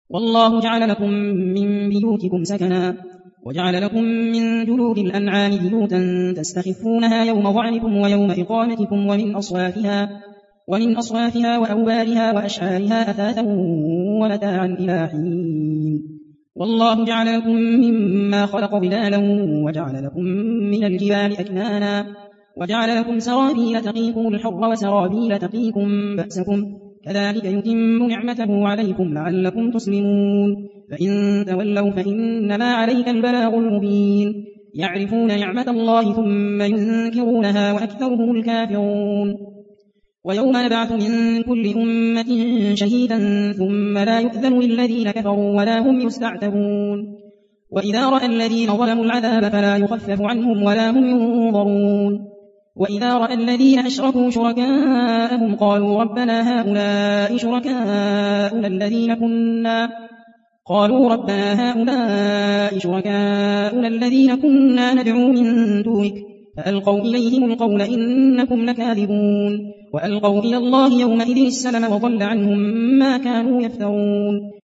والله جعل لكم من بيوتكم سكنا وجعل لكم من جلود الأنعام بيوتا تستخفونها يوم ظعنكم ويوم إقامتكم ومن أصوافها وأوبارها وأشعارها أثاثا ومتاعا إلى حين والله جعل لكم مما خلق ظلالا وجعل لكم من الجبال أكنانا وجعل لكم سرابيل تقيكم الحر وسرابيل تقيكم بأسكم كذلك يتم نعمته عليكم لعلكم تسلمون فإن تولوا فإنما عليك البلاغ المبين يعرفون نعمة الله ثم ينكرونها وأكثرهم الكافرون ويوم نبعث من كل أمة شهيدا ثم لا يؤذن للذين كفروا ولا هم يستعتبون وإذا رأى الذين ظلموا العذاب فلا يخفف عنهم ولا هم ينظرون وإذا رأى الذين أشركوا شركاءهم قالوا ربنا هؤلاء شركاؤنا الذين كنا ندعو من دونك فألقوا إليهم القول إنكم لكاذبون وألقوا إلى الله يومئذ السلم وضل عنهم ما كانوا يفترون